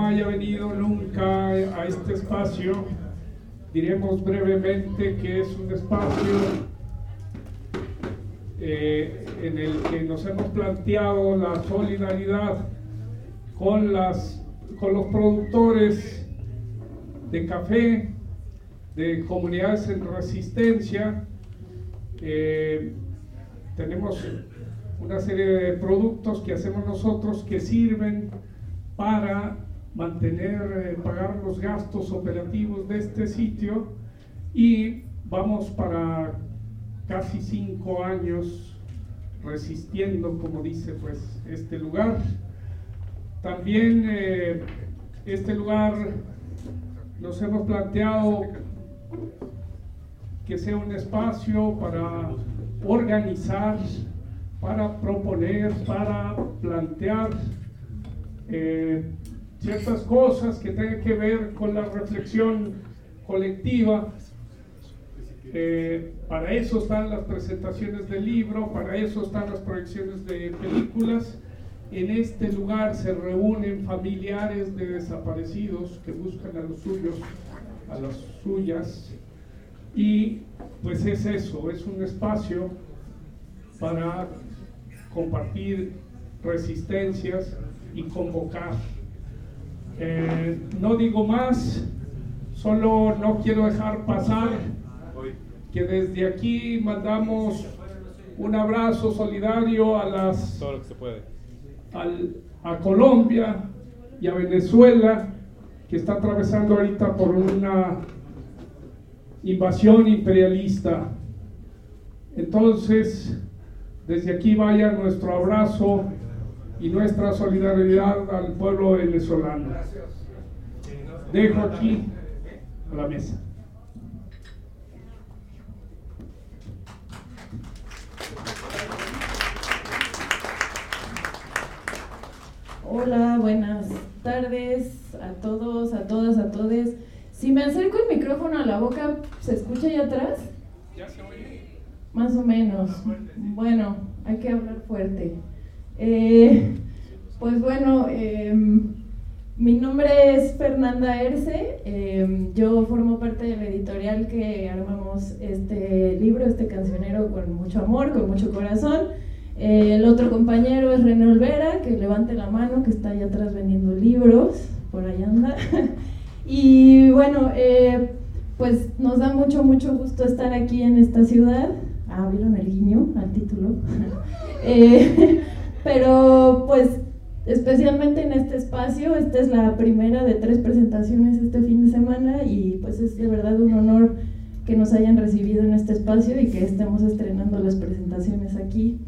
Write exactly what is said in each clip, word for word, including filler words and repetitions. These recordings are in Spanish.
haya venido nunca a este espacio, diremos brevemente que es un espacio eh, en el que nos hemos planteado la solidaridad con, las, con los productores de café, de comunidades en resistencia. Eh, tenemos una serie de productos que hacemos nosotros que sirven para mantener, eh, pagar los gastos operativos de este sitio, y vamos para casi cinco años resistiendo, como dice pues este lugar. También eh, este lugar nos hemos planteado que sea un espacio para organizar, para proponer, para plantear eh, ciertas cosas que tengan que ver con la reflexión colectiva. Eh, para eso están las presentaciones del libro, para eso están las proyecciones de películas. En este lugar se reúnen familiares de desaparecidos que buscan a los suyos, a las suyas, y pues es eso, es un espacio para compartir resistencias y convocar. Eh, no digo más, solo no quiero dejar pasar que desde aquí mandamos un abrazo solidario a las todo lo que se puede. Al, a Colombia y a Venezuela, que está atravesando ahorita por una invasión imperialista. Entonces, desde aquí vaya nuestro abrazo y nuestra solidaridad al pueblo venezolano. Dejo aquí a la mesa. Hola, buenas tardes a todos, a todas, a todes. Si me acerco el micrófono a la boca, ¿se escucha allá atrás? ¿Ya se oye? Más o menos. Bueno, hay que hablar fuerte. Eh, pues bueno, eh, mi nombre es Fernanda Erce. Eh, yo formo parte de la editorial que armamos este libro, este cancionero, con mucho amor, con mucho corazón. Eh, el otro compañero es René Olvera, que levante la mano, que está allá atrás vendiendo libros, por ahí anda. Y bueno, eh, pues nos da mucho, mucho gusto estar aquí en esta ciudad. Ah, ¿vieron el guiño al título? eh, pero pues especialmente en este espacio, esta es la primera de tres presentaciones este fin de semana, y pues es de verdad un honor que nos hayan recibido en este espacio y que estemos estrenando las presentaciones aquí.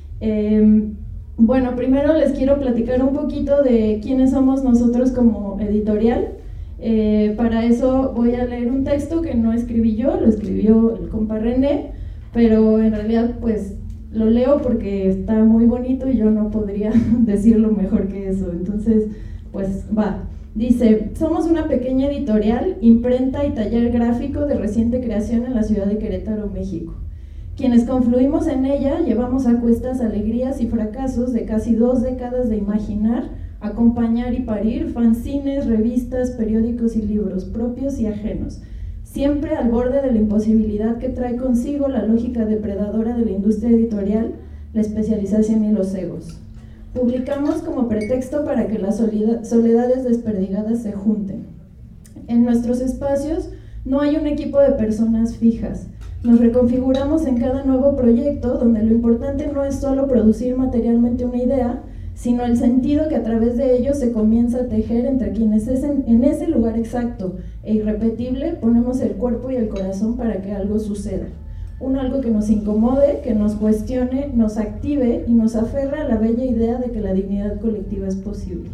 Eh, bueno, primero les quiero platicar un poquito de quiénes somos nosotros como editorial. Eh, para eso voy a leer un texto que no escribí yo, lo escribió el compa René, pero en realidad pues lo leo porque está muy bonito y yo no podría decirlo mejor que eso. Entonces pues va, dice: somos una pequeña editorial, imprenta y taller gráfico de reciente creación en la ciudad de Querétaro, México. Quienes confluimos en ella llevamos a cuestas alegrías y fracasos de casi dos décadas de imaginar, acompañar y parir fanzines, revistas, periódicos y libros propios y ajenos, siempre al borde de la imposibilidad que trae consigo la lógica depredadora de la industria editorial, la especialización y los egos. Publicamos como pretexto para que las soledades desperdigadas se junten. En nuestros espacios no hay un equipo de personas fijas. Nos reconfiguramos en cada nuevo proyecto, donde lo importante no es solo producir materialmente una idea, sino el sentido que a través de ello se comienza a tejer entre quienes es en, en ese lugar exacto e irrepetible ponemos el cuerpo y el corazón para que algo suceda. Un algo que nos incomode, que nos cuestione, nos active y nos aferra a la bella idea de que la dignidad colectiva es posible.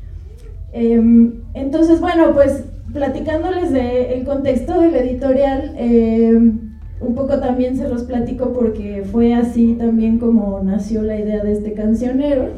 Eh, entonces, bueno, pues platicándoles del contexto de la editorial, eh, un poco también se los platico porque fue así también como nació la idea de este cancionero.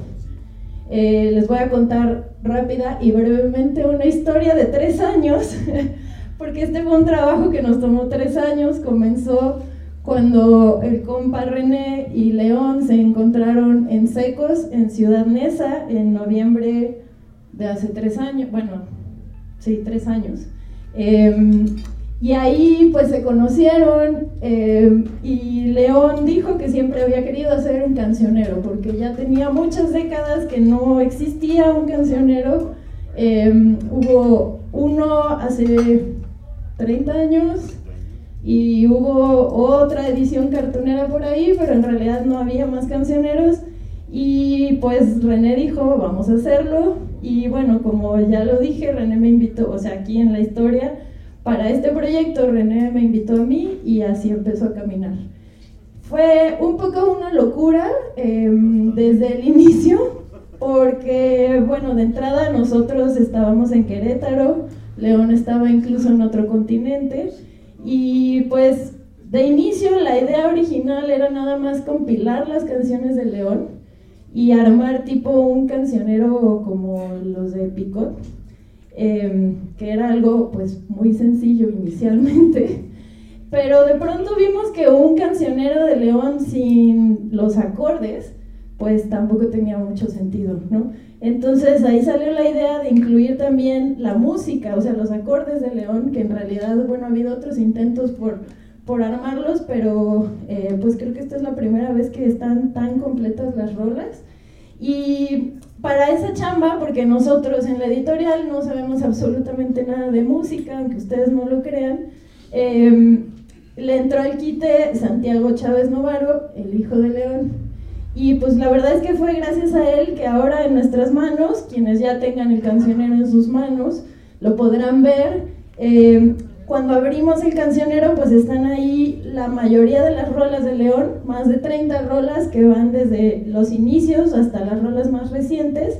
Eh, les voy a contar rápida y brevemente una historia de tres años, porque este fue un trabajo que nos tomó tres años. Comenzó cuando el compa René y León se encontraron en Secos, en Ciudad Neza, en noviembre de hace tres años, bueno, sí, tres años. Eh, y ahí pues se conocieron eh, y León dijo que siempre había querido hacer un cancionero, porque ya tenía muchas décadas que no existía un cancionero. Eh, hubo uno hace treinta años y hubo otra edición cartonera por ahí, pero en realidad no había más cancioneros. Y pues René dijo, vamos a hacerlo. Y bueno, como ya lo dije, René me invitó, o sea, aquí en la historia, para este proyecto René me invitó a mí y así empezó a caminar. Fue un poco una locura eh, desde el inicio, porque bueno, de entrada nosotros estábamos en Querétaro, León estaba incluso en otro continente, y pues de inicio la idea original era nada más compilar las canciones de León y armar tipo un cancionero como los de Picot, eh, que era algo pues muy sencillo inicialmente, pero de pronto vimos que un cancionero de León sin los acordes pues tampoco tenía mucho sentido, ¿no? Entonces ahí salió la idea de incluir también la música, o sea, los acordes de León, que en realidad, bueno, ha habido otros intentos por, por armarlos, pero eh, pues creo que esta es la primera vez que están tan completas las rolas. Y para esa chamba, porque nosotros en la editorial no sabemos absolutamente nada de música, aunque ustedes no lo crean, eh, le entró al quite Santiago Chávez Novaro, el hijo de León. Y pues la verdad es que fue gracias a él que ahora en nuestras manos, quienes ya tengan el cancionero en sus manos, lo podrán ver. Eh, cuando abrimos el cancionero, pues están ahí la mayoría de las rolas de León, más de treinta rolas que van desde los inicios hasta las rolas más recientes.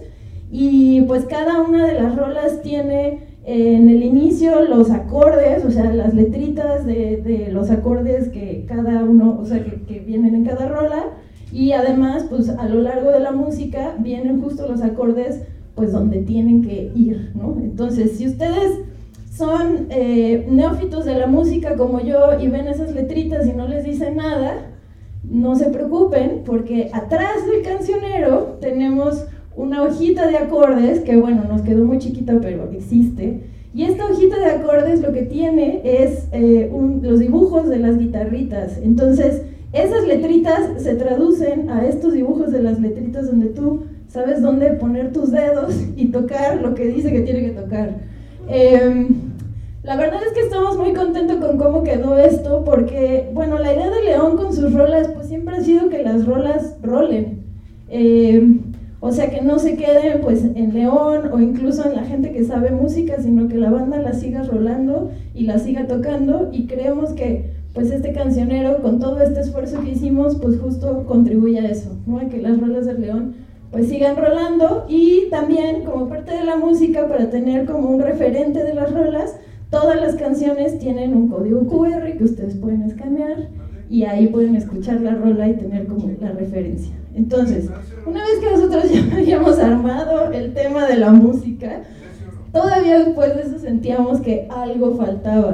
Y pues cada una de las rolas tiene eh, en el inicio los acordes, o sea, las letritas de, de los acordes que cada uno, o sea, que, que vienen en cada rola. Y además, pues a lo largo de la música vienen justo los acordes, pues donde tienen que ir, ¿no? Entonces, si ustedes son eh, neófitos de la música como yo y ven esas letritas y no les dicen nada, no se preocupen, porque atrás del cancionero tenemos una hojita de acordes, que bueno, nos quedó muy chiquita, pero existe. Y esta hojita de acordes lo que tiene es eh, un, los dibujos de las guitarritas. Entonces, esas letritas se traducen a estos dibujos de las letritas donde tú sabes dónde poner tus dedos y tocar lo que dice que tiene que tocar. Eh, la verdad es que estamos muy contentos con cómo quedó esto, porque, bueno, la idea de León con sus rolas pues siempre ha sido que las rolas rolen. Eh, o sea, que no se queden pues en León o incluso en la gente que sabe música, sino que la banda la siga rolando y la siga tocando, y creemos que pues este cancionero, con todo este esfuerzo que hicimos, pues justo contribuye a eso, ¿no? A que las rolas del León pues sigan rolando. Y también como parte de la música, para tener como un referente de las rolas, todas las canciones tienen un código cu erre que ustedes pueden escanear y ahí pueden escuchar la rola y tener como la referencia. Entonces, una vez que nosotros ya habíamos armado el tema de la música, todavía después de eso sentíamos que algo faltaba.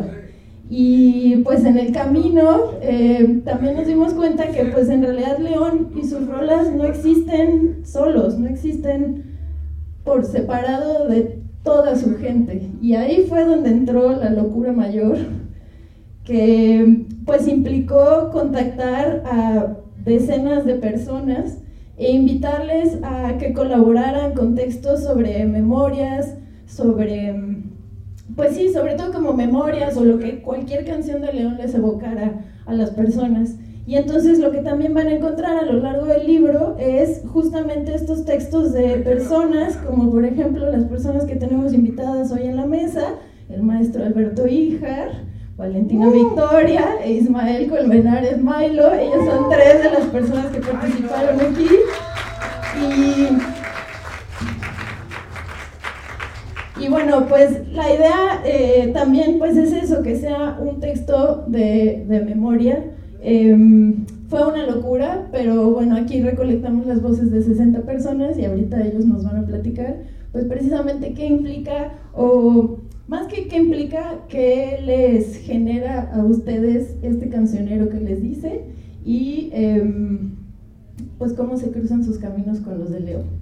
Y pues en el camino eh, también nos dimos cuenta que pues en realidad León y sus rolas no existen solos, no existen por separado de toda su gente. Y ahí fue donde entró la locura mayor, que pues implicó contactar a decenas de personas e invitarles a que colaboraran con textos sobre memorias, sobre... Pues sí, sobre todo como memorias o lo que cualquier canción de León les evocara a las personas. Y entonces lo que también van a encontrar a lo largo del libro es justamente estos textos de personas, como por ejemplo las personas que tenemos invitadas hoy en la mesa, el maestro Alberto Híjar, Valentina Victoria e Ismael Colmenares Mailo. Ellos son tres de las personas que participaron aquí. Y... Y bueno, pues la idea eh, también pues es eso, que sea un texto de, de memoria. Eh, fue una locura, pero bueno, aquí recolectamos las voces de sesenta personas y ahorita ellos nos van a platicar pues precisamente qué implica, o más que qué implica, qué les genera a ustedes este cancionero que les dice, y eh, pues cómo se cruzan sus caminos con los de León.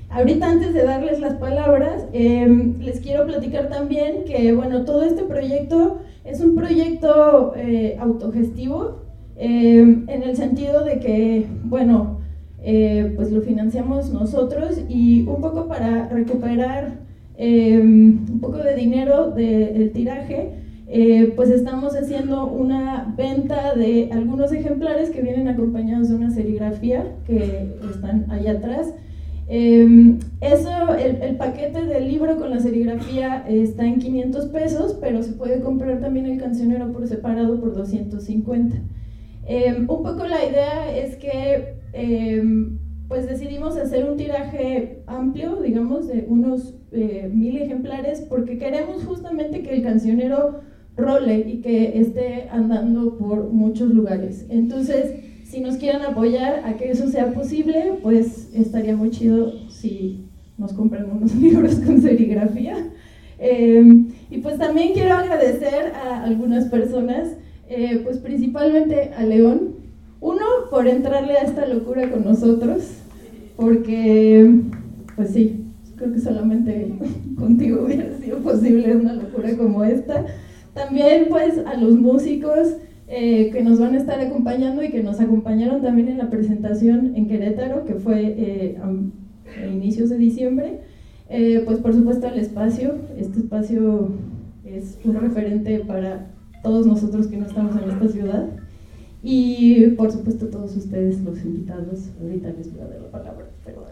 ahorita antes de darles las palabras, eh, les quiero platicar también que, bueno, todo este proyecto es un proyecto eh, autogestivo, eh, en el sentido de que, bueno, eh, pues lo financiamos nosotros y un poco para recuperar eh, un poco de dinero de, del tiraje, eh, pues estamos haciendo una venta de algunos ejemplares que vienen acompañados de una serigrafía que están allá atrás. Eh, eso, el, el paquete del libro con la serigrafía está en quinientos pesos, pero se puede comprar también el cancionero por separado por doscientos cincuenta. Eh, un poco la idea es que eh, pues decidimos hacer un tiraje amplio, digamos, de unos eh, mil ejemplares, porque queremos justamente que el cancionero role y que esté andando por muchos lugares. Entonces, si nos quieren apoyar a que eso sea posible, pues estaría muy chido si nos compran unos libros con serigrafía. Eh, y pues también quiero agradecer a algunas personas, eh, pues principalmente a León, uno, por entrarle a esta locura con nosotros, porque, pues sí, creo que solamente contigo hubiera sido posible una locura como esta. También, pues, a los músicos eh, que nos van a estar acompañando y que nos acompañaron también en la presentación en Querétaro, que fue eh, a, a inicios de diciembre. Eh, pues, por supuesto, el espacio. Este espacio es un referente para todos nosotros que no estamos en esta ciudad. Y, por supuesto, todos ustedes, los invitados. Ahorita les voy a dar la palabra, pero...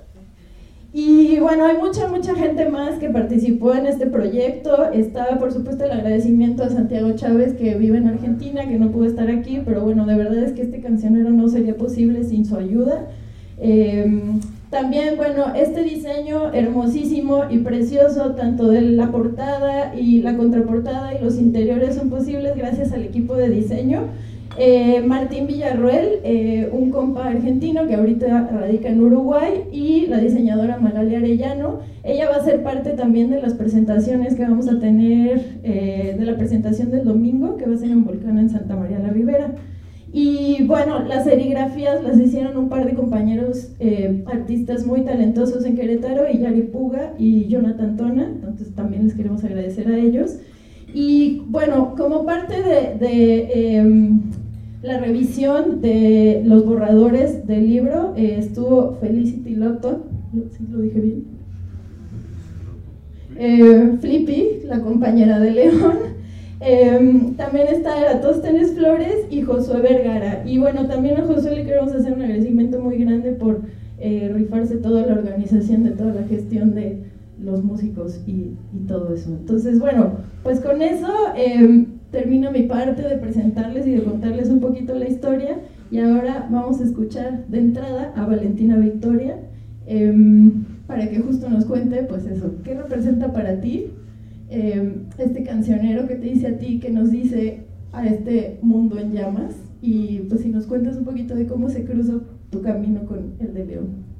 Y bueno, hay mucha, mucha gente más que participó en este proyecto. Está, por supuesto, el agradecimiento a Santiago Chávez, que vive en Argentina, que no pudo estar aquí, pero bueno, de verdad es que este cancionero no sería posible sin su ayuda. Eh, también, bueno, este diseño hermosísimo y precioso, tanto de la portada y la contraportada y los interiores, son posibles gracias al equipo de diseño. Eh, Martín Villarroel, eh, un compa argentino que ahorita radica en Uruguay, y la diseñadora Magali Arellano. Ella va a ser parte también de las presentaciones que vamos a tener, eh, de la presentación del domingo, que va a ser en Volcán en Santa María la Ribera. Y bueno, las serigrafías las hicieron un par de compañeros eh, artistas muy talentosos en Querétaro, Yari Puga y Jonathan Tona, entonces también les queremos agradecer a ellos. Y bueno, como parte de... de eh, la revisión de los borradores del libro, eh, estuvo Felicity Lotto, ¿sí lo dije bien? Eh, Flippy, la compañera de León, eh, también está Eratóstenes Flores y Josué Vergara. Y bueno, también a Josué le queremos hacer un agradecimiento muy grande por eh, rifarse toda la organización de toda la gestión de los músicos y, y todo eso. Entonces, bueno, pues con eso eh, termino mi parte de presentarles y de contarles un poquito la historia, y ahora vamos a escuchar de entrada a Valentina Victoria eh, para que justo nos cuente, pues eso, qué representa para ti eh, este cancionero que te dice a ti, que nos dice a este mundo en llamas, y pues si nos cuentas un poquito de cómo se cruzó tu camino con el de León.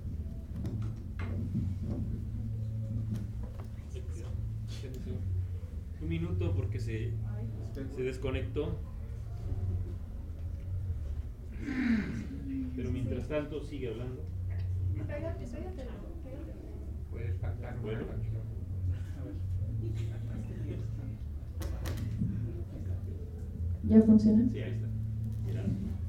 Un minuto porque se, se desconectó, pero mientras tanto sigue hablando. Puedes cantar una Bueno. canción. ¿Ya funciona? Sí, ahí está. Mira.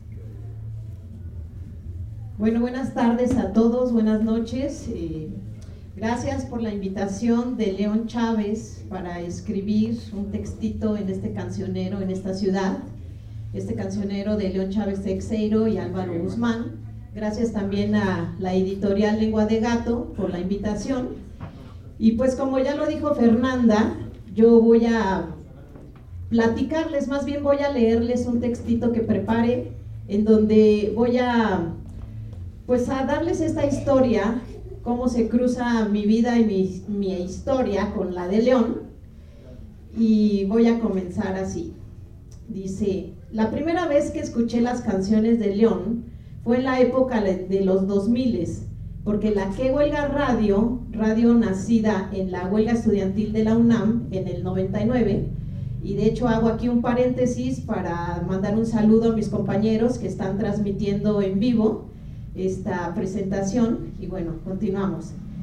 Bueno, buenas tardes a todos, buenas noches. Eh, gracias por la invitación de León Chávez para escribir un textito en este cancionero, en esta ciudad. Este cancionero de León Chávez Teixeiro y Álvaro Guzmán. Gracias también a la editorial Lengua de Gato por la invitación. Y pues como ya lo dijo Fernanda, yo voy a platicarles, más bien voy a leerles un textito que preparé, en donde voy a, pues a darles esta historia, cómo se cruza mi vida y mi, mi historia con la de León. Y voy a comenzar así. Dice: la primera vez que escuché las canciones de León fue en la época de los dos miles, porque la Que Huelga Radio, radio nacida en la huelga estudiantil de la UNAM en el noventa y nueve, y de hecho hago aquí un paréntesis para mandar un saludo a mis compañeros que están transmitiendo en vivo esta presentación. Y bueno, continuamos.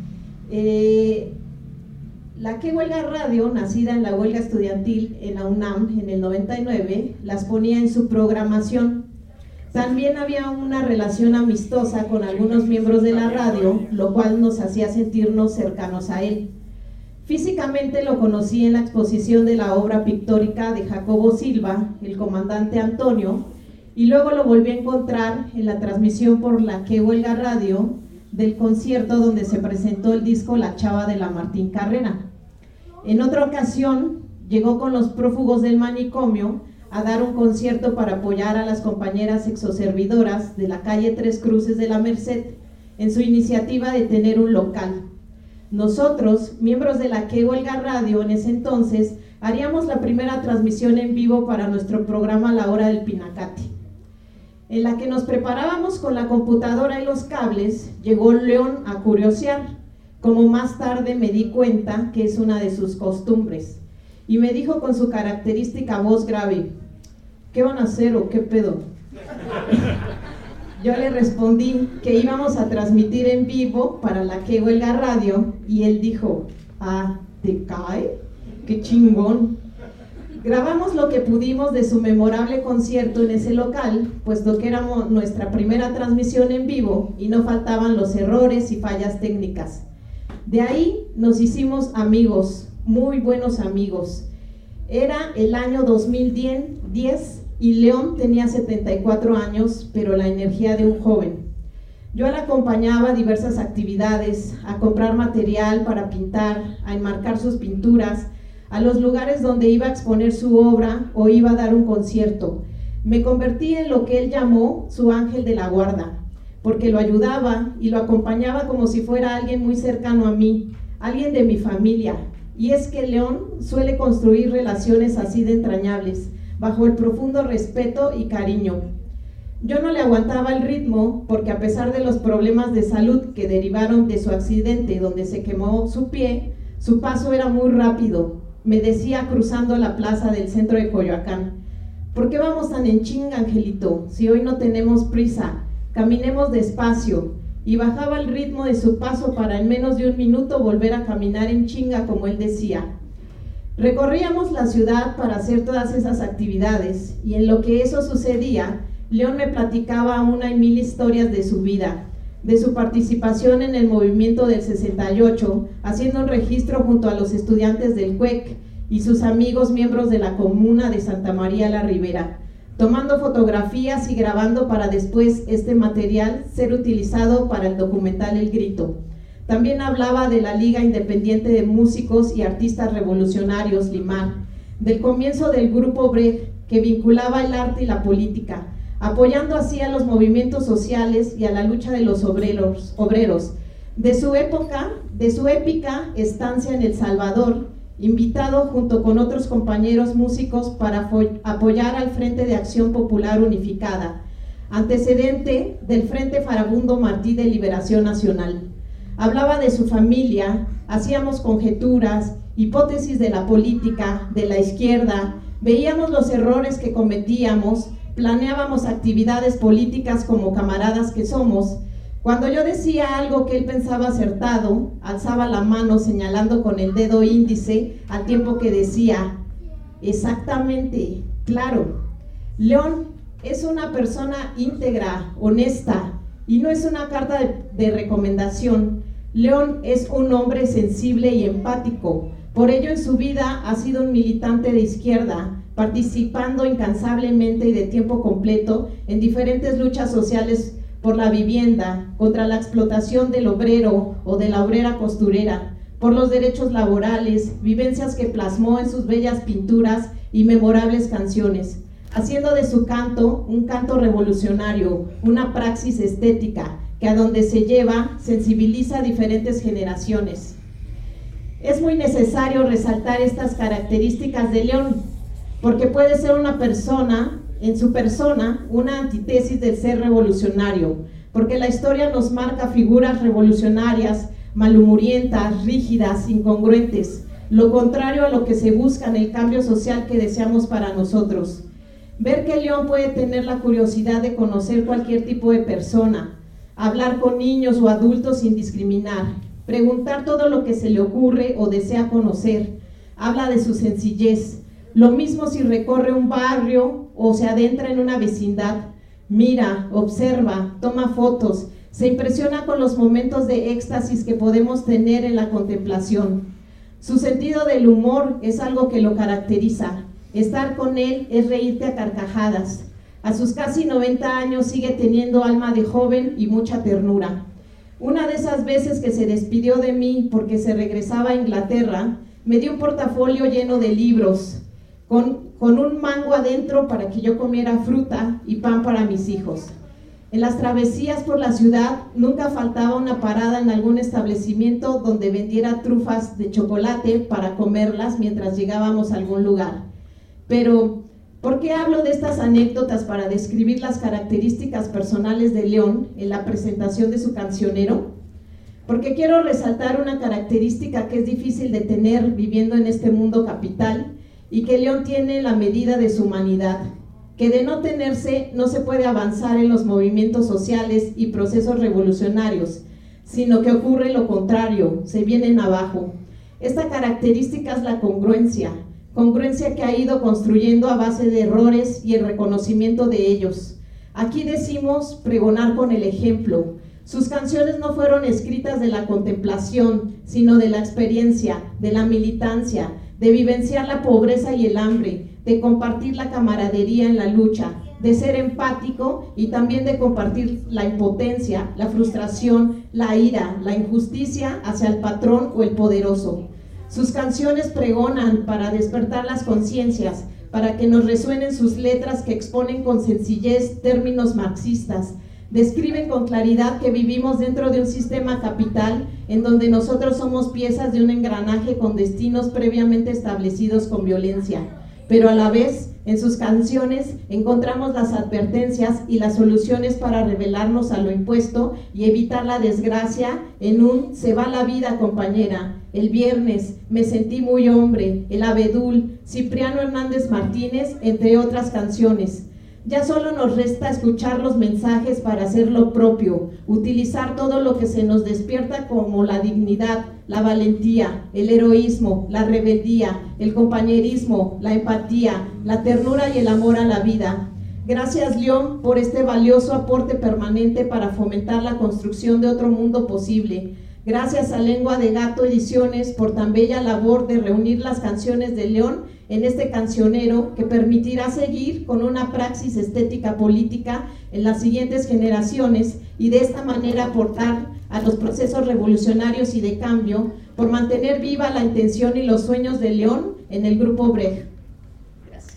Eh, la Que Huelga Radio, nacida en la huelga estudiantil en la UNAM en el noventa y nueve, las ponía en su programación. También había una relación amistosa con algunos miembros de la radio, lo cual nos hacía sentirnos cercanos a él. Físicamente lo conocí en la exposición de la obra pictórica de Jacobo Silva, El Comandante Antonio, y luego lo volví a encontrar en la transmisión por la Que Huelga Radio del concierto donde se presentó el disco La Chava de la Martín Carrera. En otra ocasión llegó con los prófugos del manicomio a dar un concierto para apoyar a las compañeras exoservidoras de la calle Tres Cruces de la Merced en su iniciativa de tener un local. Nosotros, miembros de la Que Huelga Radio en ese entonces, haríamos la primera transmisión en vivo para nuestro programa La Hora del Pinacate, en la que nos preparábamos con la computadora y los cables. Llegó León a curiosear, como más tarde me di cuenta que es una de sus costumbres, y me dijo con su característica voz grave: ¿qué van a hacer o qué pedo? Yo le respondí que íbamos a transmitir en vivo para la Que Huelga Radio, y él dijo: ah, ¿te cae? ¡Qué chingón! Grabamos lo que pudimos de su memorable concierto en ese local, puesto que era nuestra primera transmisión en vivo y no faltaban los errores y fallas técnicas. De ahí nos hicimos amigos, muy buenos amigos. Era el año dos mil diez y León tenía setenta y cuatro años, pero la energía de un joven. Yo la acompañaba a diversas actividades, a comprar material para pintar, a enmarcar sus pinturas, a los lugares donde iba a exponer su obra o iba a dar un concierto. Me convertí en lo que él llamó su ángel de la guarda, porque lo ayudaba y lo acompañaba como si fuera alguien muy cercano a mí, alguien de mi familia. Y es que León suele construir relaciones así de entrañables, bajo el profundo respeto y cariño. Yo no le aguantaba el ritmo, porque a pesar de los problemas de salud que derivaron de su accidente donde se quemó su pie, su paso era muy rápido. Me decía cruzando la plaza del centro de Coyoacán: ¿por qué vamos tan en chinga, Angelito? Si hoy no tenemos prisa, caminemos despacio. Y bajaba el ritmo de su paso para en menos de un minuto volver a caminar en chinga, como él decía. Recorríamos la ciudad para hacer todas esas actividades, y en lo que eso sucedía, León me platicaba una y mil historias de su vida, de su participación en el movimiento del sesenta y ocho, haciendo un registro junto a los estudiantes del C U E C y sus amigos miembros de la comuna de Santa María la Ribera, tomando fotografías y grabando para después este material ser utilizado para el documental El Grito. También hablaba de la Liga Independiente de Músicos y Artistas Revolucionarios, Limar, del comienzo del Grupo Brecht, que vinculaba el arte y la política, apoyando así a los movimientos sociales y a la lucha de los obreros, obreros, de su época, de su épica estancia en El Salvador, invitado junto con otros compañeros músicos para apoyar al Frente de Acción Popular Unificada, antecedente del Frente Farabundo Martí de Liberación Nacional. Hablaba de su familia, hacíamos conjeturas, hipótesis de la política, de la izquierda, veíamos los errores que cometíamos, planeábamos actividades políticas como camaradas que somos. Cuando yo decía algo que él pensaba acertado, alzaba la mano señalando con el dedo índice, al tiempo que decía: exactamente, claro. León es una persona íntegra, honesta, y no es una carta de, de recomendación. León es un hombre sensible y empático. Por ello, en su vida ha sido un militante de izquierda, participando incansablemente y de tiempo completo en diferentes luchas sociales por la vivienda, contra la explotación del obrero o de la obrera costurera, por los derechos laborales, vivencias que plasmó en sus bellas pinturas y memorables canciones, haciendo de su canto un canto revolucionario, una praxis estética que a donde se lleva sensibiliza a diferentes generaciones. Es muy necesario resaltar estas características de León, porque puede ser una persona, en su persona, una antítesis del ser revolucionario, porque la historia nos marca figuras revolucionarias, malhumorientas, rígidas, incongruentes, lo contrario a lo que se busca en el cambio social que deseamos para nosotros. Ver que León puede tener la curiosidad de conocer cualquier tipo de persona, hablar con niños o adultos sin discriminar, preguntar todo lo que se le ocurre o desea conocer. Habla de su sencillez. Lo mismo si recorre un barrio o se adentra en una vecindad. Mira, observa, toma fotos, se impresiona con los momentos de éxtasis que podemos tener en la contemplación. Su sentido del humor es algo que lo caracteriza. Estar con él es reírte a carcajadas. A sus casi noventa años sigue teniendo alma de joven y mucha ternura. Una de esas veces que se despidió de mí porque se regresaba a Inglaterra, me dio un portafolio lleno de libros, con, con un mango adentro para que yo comiera fruta y pan para mis hijos. En las travesías por la ciudad nunca faltaba una parada en algún establecimiento donde vendiera trufas de chocolate para comerlas mientras llegábamos a algún lugar. Pero, ¿por qué hablo de estas anécdotas para describir las características personales de León en la presentación de su cancionero? Porque quiero resaltar una característica que es difícil de tener viviendo en este mundo capital y que León tiene en la medida de su humanidad, que de no tenerse no se puede avanzar en los movimientos sociales y procesos revolucionarios, sino que ocurre lo contrario, se vienen abajo. Esta característica es la congruencia, congruencia que ha ido construyendo a base de errores y el reconocimiento de ellos. Aquí decimos pregonar con el ejemplo. Sus canciones no fueron escritas de la contemplación, sino de la experiencia, de la militancia, de vivenciar la pobreza y el hambre, de compartir la camaradería en la lucha, de ser empático y también de compartir la impotencia, la frustración, la ira, la injusticia hacia el patrón o el poderoso. Sus canciones pregonan para despertar las conciencias, para que nos resuenen sus letras que exponen con sencillez términos marxistas. Describen con claridad que vivimos dentro de un sistema capital en donde nosotros somos piezas de un engranaje con destinos previamente establecidos con violencia. Pero a la vez, en sus canciones encontramos las advertencias y las soluciones para rebelarnos a lo impuesto y evitar la desgracia en un "se va la vida, compañera", "El viernes", "Me sentí muy hombre", "El abedul", Cipriano Hernández Martínez, entre otras canciones. Ya solo nos resta escuchar los mensajes para hacer lo propio, utilizar todo lo que se nos despierta como la dignidad, la valentía, el heroísmo, la rebeldía, el compañerismo, la empatía, la ternura y el amor a la vida. Gracias, León, por este valioso aporte permanente para fomentar la construcción de otro mundo posible. Gracias a Lengua de Gato Ediciones por tan bella labor de reunir las canciones de León en este cancionero que permitirá seguir con una praxis estética política en las siguientes generaciones y de esta manera aportar a los procesos revolucionarios y de cambio por mantener viva la intención y los sueños de León en el Grupo Brecht. Gracias.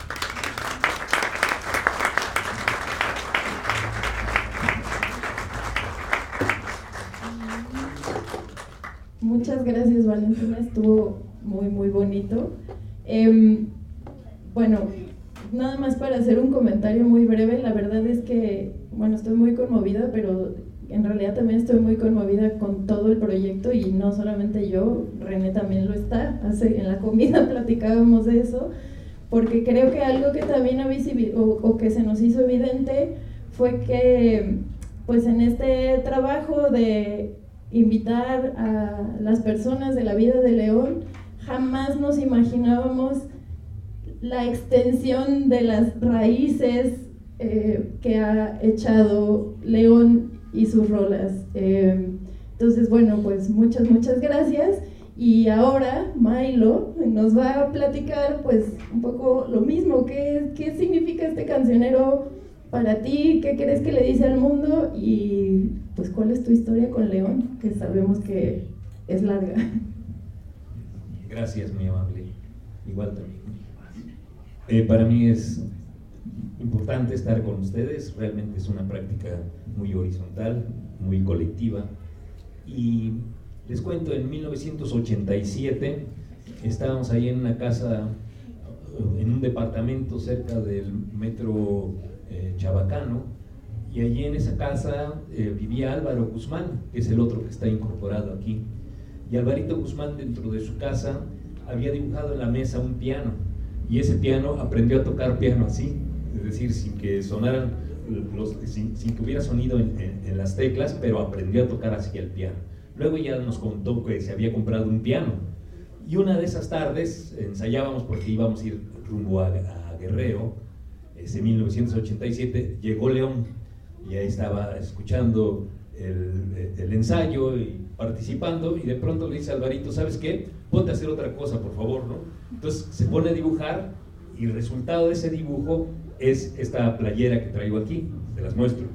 Muchas gracias, Valentina, estuvo muy muy bonito. Eh, bueno, nada más para hacer un comentario muy breve, la verdad es que, bueno, estoy muy conmovida, pero en realidad también estoy muy conmovida con todo el proyecto y no solamente yo, René también lo está. Hace, en la comida platicábamos de eso, porque creo que algo que también ha visibil- o, o que se nos hizo evidente fue que, pues en este trabajo de invitar a las personas de la vida de León, jamás nos imaginábamos la extensión de las raíces eh, que ha echado León y sus rolas. Eh, entonces, bueno, pues muchas, muchas gracias. Y ahora Milo nos va a platicar pues un poco lo mismo. ¿Qué, qué significa este cancionero para ti? ¿Qué crees que le dice al mundo? Y pues ¿cuál es tu historia con León? Que sabemos que es larga. Gracias, muy amable. Igual también. Eh, para mí es importante estar con ustedes. Realmente es una práctica muy horizontal, muy colectiva. Y les cuento, en mil novecientos ochenta y siete estábamos ahí en una casa, en un departamento cerca del metro eh, Chabacano, y allí en esa casa eh, vivía Álvaro Guzmán, que es el otro que está incorporado aquí. Y Alvarito Guzmán, dentro de su casa, había dibujado en la mesa un piano, y ese piano aprendió a tocar piano así, es decir, sin que sonaran, los, sin, sin que hubiera sonido en, en, en las teclas, pero aprendió a tocar así el piano. Luego ya nos contó que se había comprado un piano. Y una de esas tardes ensayábamos porque íbamos a ir rumbo a, a Guerrero, ese mil novecientos ochenta y siete, llegó León y ahí estaba escuchando el, el ensayo y participando, y de pronto le dice a Alvarito, ¿sabes qué? Ponte a hacer otra cosa, por favor, ¿no? Entonces se pone a dibujar y el resultado de ese dibujo es esta playera que traigo aquí, se las muestro,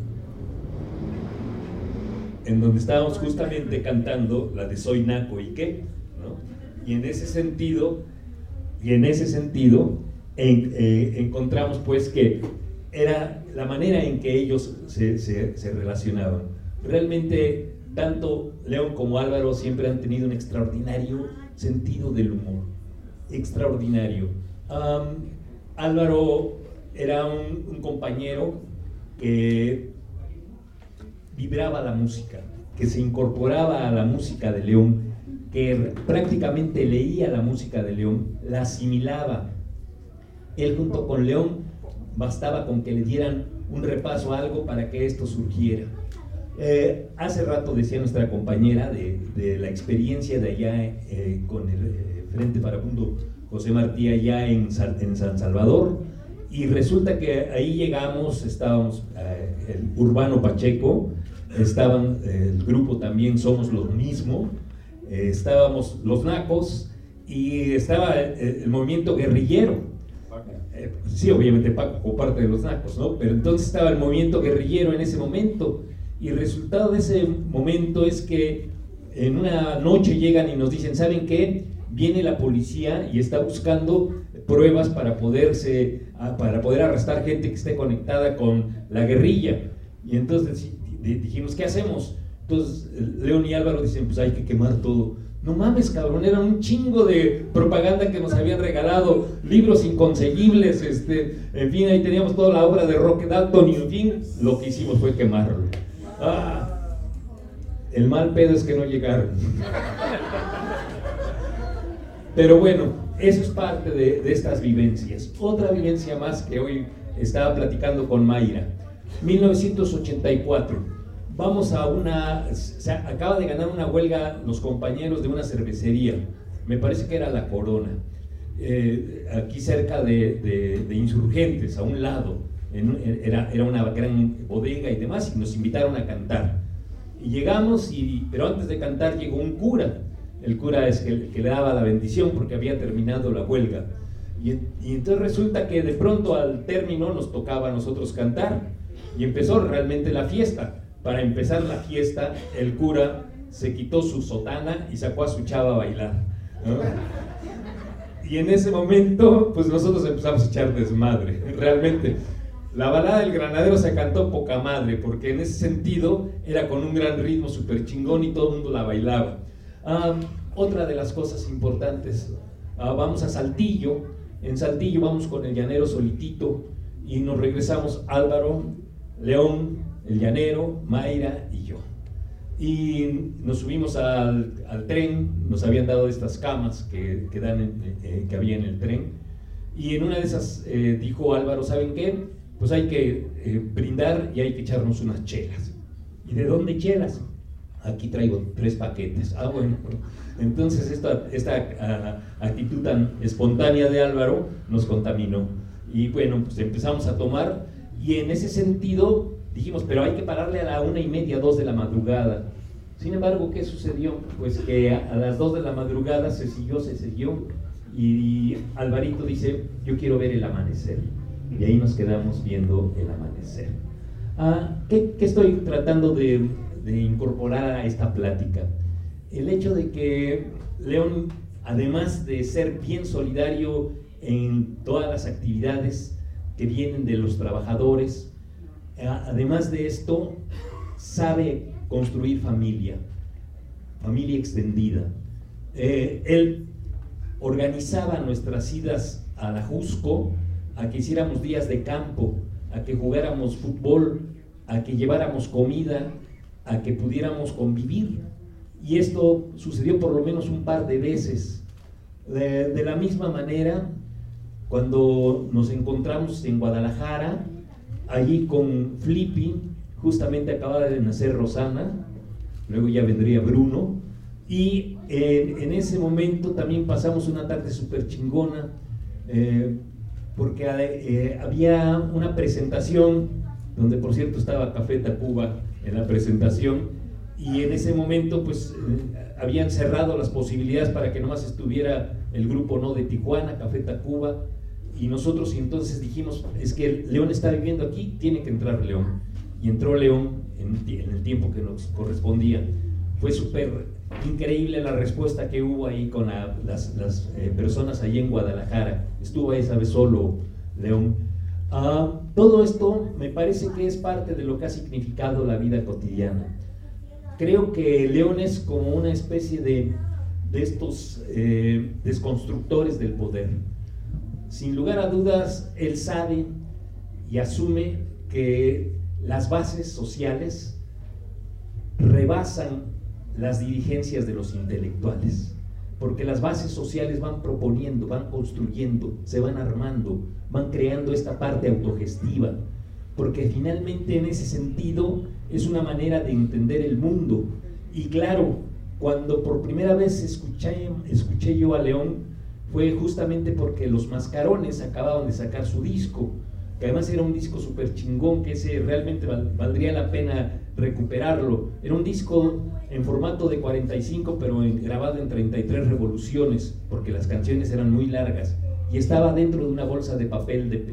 en donde estábamos justamente cantando la de Soy Naco y qué, ¿no? Y en ese sentido, y en ese sentido en, eh, encontramos pues que era la manera en que ellos se, se, se relacionaban. Realmente tanto León como Álvaro siempre han tenido un extraordinario sentido del humor, extraordinario. Um, Álvaro era un, un compañero que vibraba la música, que se incorporaba a la música de León, que prácticamente leía la música de León, la asimilaba. Él junto con León bastaba con que le dieran un repaso a algo para que esto surgiera. Eh, hace rato decía nuestra compañera de, de la experiencia de allá eh, con el eh, Frente Farabundo José Martí allá en, en San Salvador, y resulta que ahí llegamos, estábamos eh, el Urbano Pacheco, estaban eh, el grupo también Somos lo Mismo, eh, estábamos los Nacos y estaba el, el movimiento guerrillero. Eh, sí, obviamente Paco como parte de los Nacos, ¿no? Pero entonces estaba el movimiento guerrillero en ese momento, y el resultado de ese momento es que en una noche llegan y nos dicen, ¿saben qué? Viene la policía y está buscando pruebas para, poderse, para poder arrestar gente que esté conectada con la guerrilla. Y entonces dijimos, ¿qué hacemos? Entonces León y Álvaro dicen, pues hay que quemar todo. No mames, cabrón, era un chingo de propaganda que nos habían regalado, libros inconseguibles, este, en fin, ahí teníamos toda la obra de Roque Dalton, y en fin, lo que hicimos fue quemarlo. Ah, el mal pedo es que no llegaron. Pero bueno, eso es parte de, de estas vivencias. Otra vivencia más que hoy estaba platicando con Mayra. mil novecientos ochenta y cuatro. Vamos a una... Se acaba de ganar una huelga los compañeros de una cervecería. Me parece que era La Corona. Eh, aquí cerca de, de, de Insurgentes, a un lado. En, era, era una gran bodega y demás, y nos invitaron a cantar. Y llegamos, y, pero antes de cantar llegó un cura. El cura es el que le daba la bendición porque había terminado la huelga. Y, y entonces resulta que de pronto al término nos tocaba a nosotros cantar. Y empezó realmente la fiesta. Para empezar la fiesta, el cura se quitó su sotana y sacó a su chava a bailar, ¿no? Y en ese momento, pues nosotros empezamos a echar desmadre. Realmente, la balada del Granadero se cantó poca madre, porque en ese sentido era con un gran ritmo súper chingón y todo el mundo la bailaba. Um, otra de las cosas importantes, uh, vamos a Saltillo. En Saltillo vamos con el llanero Solitito y nos regresamos Álvaro, León, el llanero, Mayra y yo. Y nos subimos al, al tren, nos habían dado estas camas que, que, dan en, eh, que había en el tren, y en una de esas eh, dijo Álvaro, ¿saben qué? Pues hay que eh, brindar y hay que echarnos unas chelas. ¿Y de dónde chelas? Aquí traigo tres paquetes. Ah, bueno. Entonces esta, esta uh, actitud tan espontánea de Álvaro nos contaminó. Y bueno, pues empezamos a tomar, y en ese sentido dijimos, pero hay que pararle a la una y media, dos de la madrugada. Sin embargo, ¿qué sucedió? Pues que a, a las dos de la madrugada se siguió, se siguió, y Alvarito dice, yo quiero ver el amanecer. Y ahí nos quedamos viendo el amanecer. Ah, ¿qué, qué estoy tratando de, de incorporar a esta plática? El hecho de que León, además de ser bien solidario en todas las actividades que vienen de los trabajadores, además de esto, sabe construir familia, familia extendida. Eh, él organizaba nuestras idas a la Jusco, a que hiciéramos días de campo, a que jugáramos fútbol, a que lleváramos comida, a que pudiéramos convivir. Y esto sucedió por lo menos un par de veces. De, de la misma manera, cuando nos encontramos en Guadalajara, allí con Flippy, justamente acababa de nacer Rosana, luego ya vendría Bruno, y eh, en ese momento también pasamos una tarde súper chingona, eh, porque eh, había una presentación, donde por cierto estaba Café Tacuba en la presentación, y en ese momento pues eh, habían cerrado las posibilidades para que nomás estuviera el grupo no de Tijuana, Café Tacuba, y nosotros y entonces dijimos, es que León está viviendo aquí, tiene que entrar León, y entró León en, en el tiempo que nos correspondía. Fue súper increíble la respuesta que hubo ahí con la, las, las eh, personas allí en Guadalajara. Estuvo esa vez solo León. Uh, todo esto me parece que es parte de lo que ha significado la vida cotidiana. Creo que León es como una especie de, de estos eh, desconstructores del poder. Sin lugar a dudas, él sabe y asume que las bases sociales rebasan las dirigencias de los intelectuales, porque las bases sociales van proponiendo, van construyendo, se van armando, van creando esta parte autogestiva, porque finalmente en ese sentido es una manera de entender el mundo. Y claro, cuando por primera vez escuché, escuché yo a León, fue justamente porque Los Mascarones acababan de sacar su disco, que además era un disco súper chingón, que ese realmente val, valdría la pena recuperarlo. Era un disco en formato de cuarenta y cinco, pero en, grabado en treinta y tres revoluciones, porque las canciones eran muy largas, y estaba dentro de una bolsa de papel de,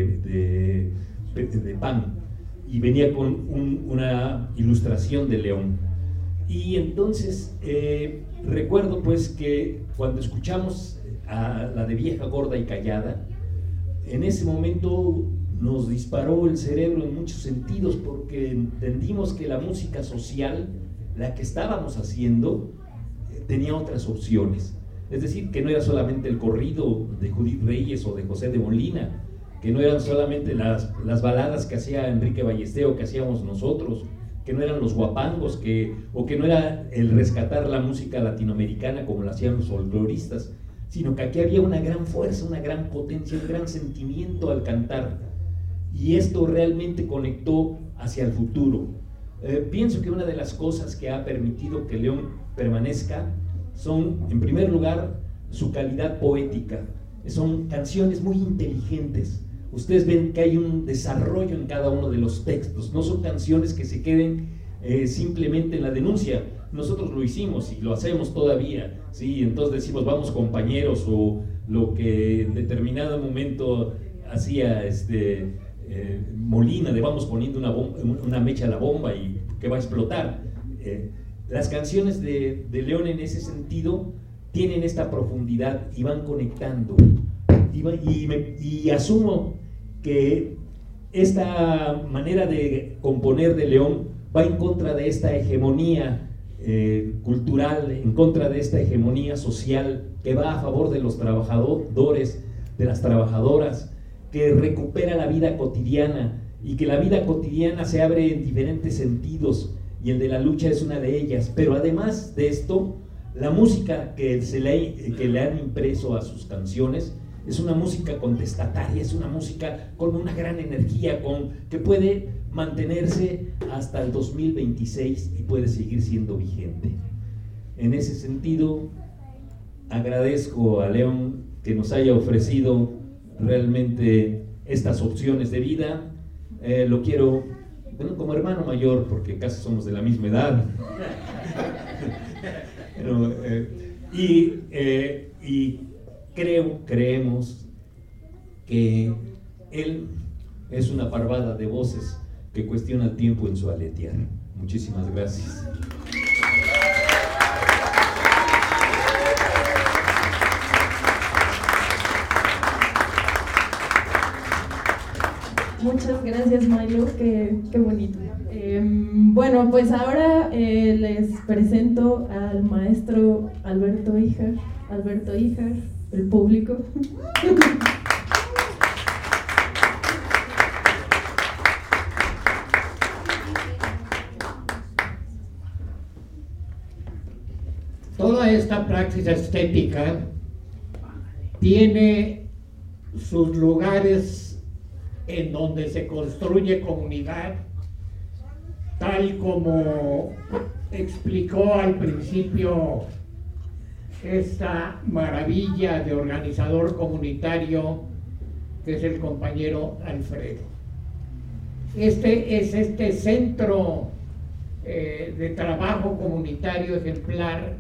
de, de, de, de pan, y venía con un, una ilustración de León. Y entonces eh, recuerdo pues que cuando escuchamos a la de Vieja Gorda y Callada, en ese momento nos disparó el cerebro en muchos sentidos, porque entendimos que la música social, la que estábamos haciendo, tenía otras opciones. Es decir, que no era solamente el corrido de Judith Reyes o de José de Molina, que no eran solamente las, las baladas que hacía Enrique Ballestero, que hacíamos nosotros, que no eran los guapangos, que, o que no era el rescatar la música latinoamericana como lo hacían los folcloristas, sino que aquí había una gran fuerza, una gran potencia, un gran sentimiento al cantar, y esto realmente conectó hacia el futuro. Eh, pienso que una de las cosas que ha permitido que León permanezca son, en primer lugar, su calidad poética. Son canciones muy inteligentes. Ustedes ven que hay un desarrollo en cada uno de los textos, no son canciones que se queden eh, simplemente en la denuncia. Nosotros lo hicimos y lo hacemos todavía, ¿sí? Entonces decimos vamos compañeros, o lo que en determinado momento hacía este, eh, Molina, de vamos poniendo una, bomba, una mecha a la bomba y que va a explotar. Eh, las canciones de, de León en ese sentido tienen esta profundidad y van conectando. Y, y, me, y asumo que esta manera de componer de León va en contra de esta hegemonía Eh, cultural, en contra de esta hegemonía social que va a favor de los trabajadores, de las trabajadoras, que recupera la vida cotidiana, y que la vida cotidiana se abre en diferentes sentidos, y el de la lucha es una de ellas. Pero además de esto, la música que, se le, que le han impreso a sus canciones es una música contestataria, es una música con una gran energía, con, que puede mantenerse hasta el dos mil veintiséis y puede seguir siendo vigente. En ese sentido, agradezco a León que nos haya ofrecido realmente estas opciones de vida. Eh, lo quiero, bueno, como hermano mayor, porque casi somos de la misma edad. Pero, eh, y, eh, y creo, creemos que él es una parvada de voces que cuestiona el tiempo en su aletear. Muchísimas gracias. Muchas gracias, Milo, qué, qué bonito. Eh, bueno, pues ahora eh, les presento al maestro Alberto Híjar. Alberto Híjar, el público. Toda esta praxis estética tiene sus lugares en donde se construye comunidad, tal como explicó al principio esta maravilla de organizador comunitario que es el compañero Alfredo. Este es este centro eh, de trabajo comunitario ejemplar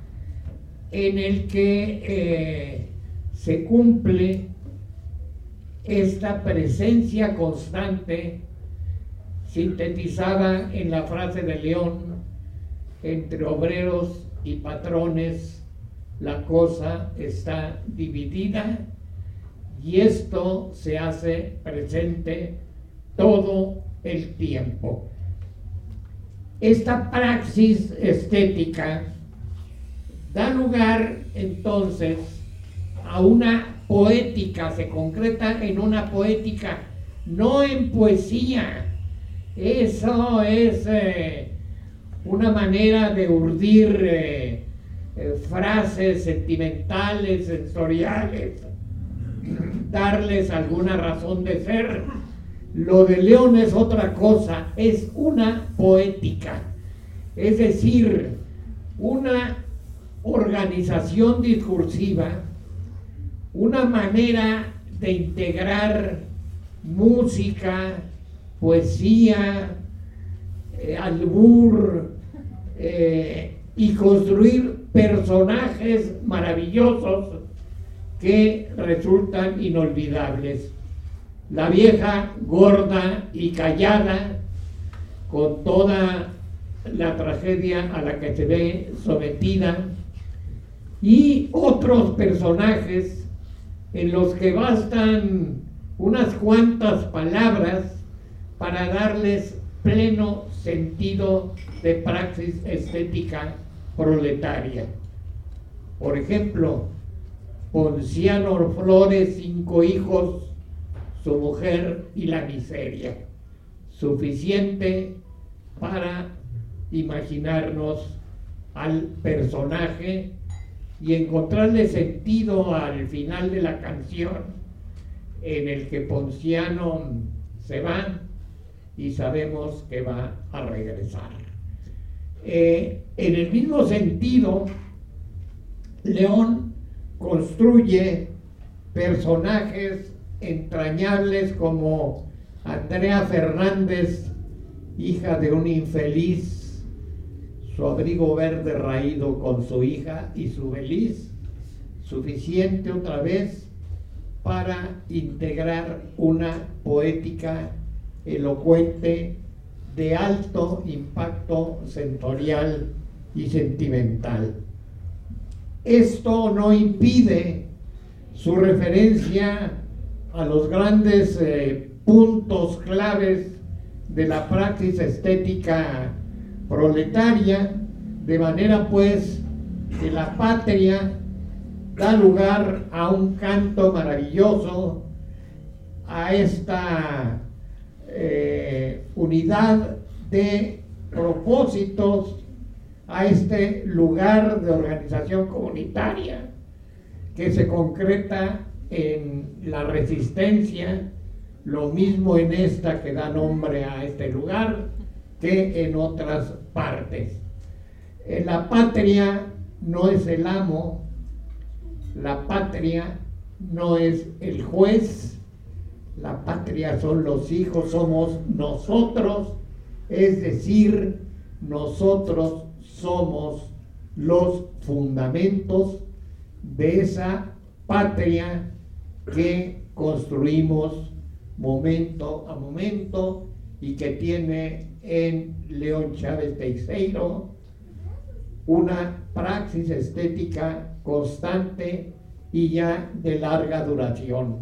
en el que eh, se cumple esta presencia constante sintetizada en la frase de León: entre obreros y patrones la cosa está dividida, y esto se hace presente todo el tiempo. Esta praxis estética da lugar entonces a una poética, se concreta en una poética, no en poesía. Eso es eh, una manera de urdir eh, eh, frases sentimentales, sensoriales, darles alguna razón de ser. Lo de León es otra cosa, es una poética, es decir, una organización discursiva, una manera de integrar música, poesía, eh, albur, eh, y construir personajes maravillosos que resultan inolvidables. La vieja gorda y callada, con toda la tragedia a la que se ve sometida, y otros personajes en los que bastan unas cuantas palabras para darles pleno sentido de praxis estética proletaria. Por ejemplo, Ponciano Flores, cinco hijos, su mujer y la miseria. Suficiente para imaginarnos al personaje y encontrarle sentido al final de la canción, en el que Ponciano se va y sabemos que va a regresar. Eh, en el mismo sentido, León construye personajes entrañables como Andrea Fernández, hija de un infeliz, su abrigo verde raído con su hija y su beliz, suficiente otra vez para integrar una poética elocuente de alto impacto sensorial y sentimental. Esto no impide su referencia a los grandes eh, puntos claves de la praxis estética proletaria, de manera pues que la patria da lugar a un canto maravilloso, a esta eh, unidad de propósitos, a este lugar de organización comunitaria que se concreta en la resistencia, lo mismo en esta que da nombre a este lugar que en otras partes. En la patria no es el amo, la patria no es el juez, la patria son los hijos, somos nosotros, es decir, nosotros somos los fundamentos de esa patria que construimos momento a momento y que tiene en León Chávez Teixeiro una praxis estética constante y ya de larga duración.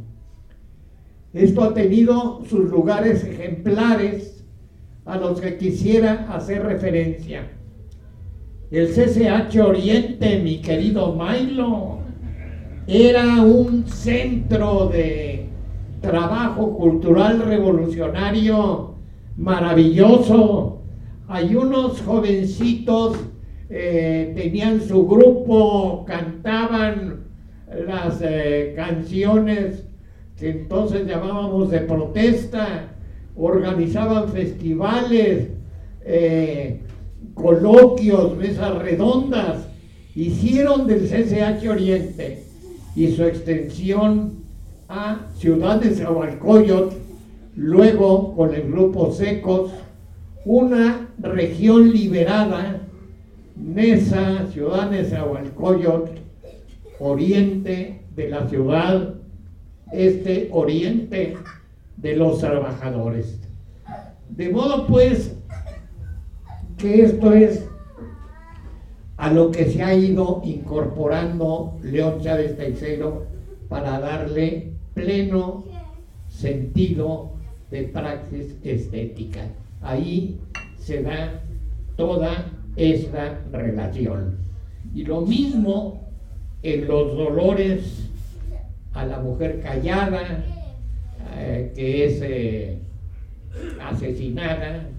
Esto ha tenido sus lugares ejemplares a los que quisiera hacer referencia. El C C H Oriente, mi querido Milo, era un centro de trabajo cultural revolucionario maravilloso. Hay unos jovencitos, eh, tenían su grupo, cantaban las eh, canciones que entonces llamábamos de protesta, organizaban festivales, eh, coloquios, mesas redondas, hicieron del C C H Oriente y su extensión a Ciudad de Nezahualcóyotl, luego con el grupo Secos, una región liberada, Neza, Ciudad de Nezahualcóyotl, oriente de la ciudad, este oriente de los trabajadores. De modo pues que esto es a lo que se ha ido incorporando León Chávez Teixeiro para darle pleno sentido de praxis estética. Ahí se da toda esta relación. Y lo mismo en los dolores a la mujer callada, eh, que es eh, asesinada.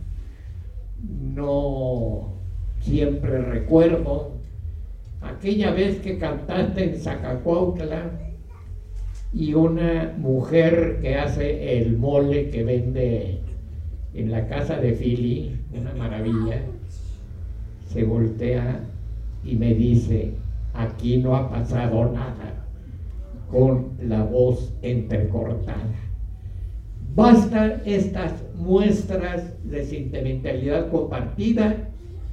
No siempre recuerdo aquella vez que cantaste en Zacacuautla y una mujer que hace el mole que vende en la casa de Philly, una maravilla, se voltea y me dice: aquí no ha pasado nada, con la voz entrecortada. Bastan estas muestras de sentimentalidad compartida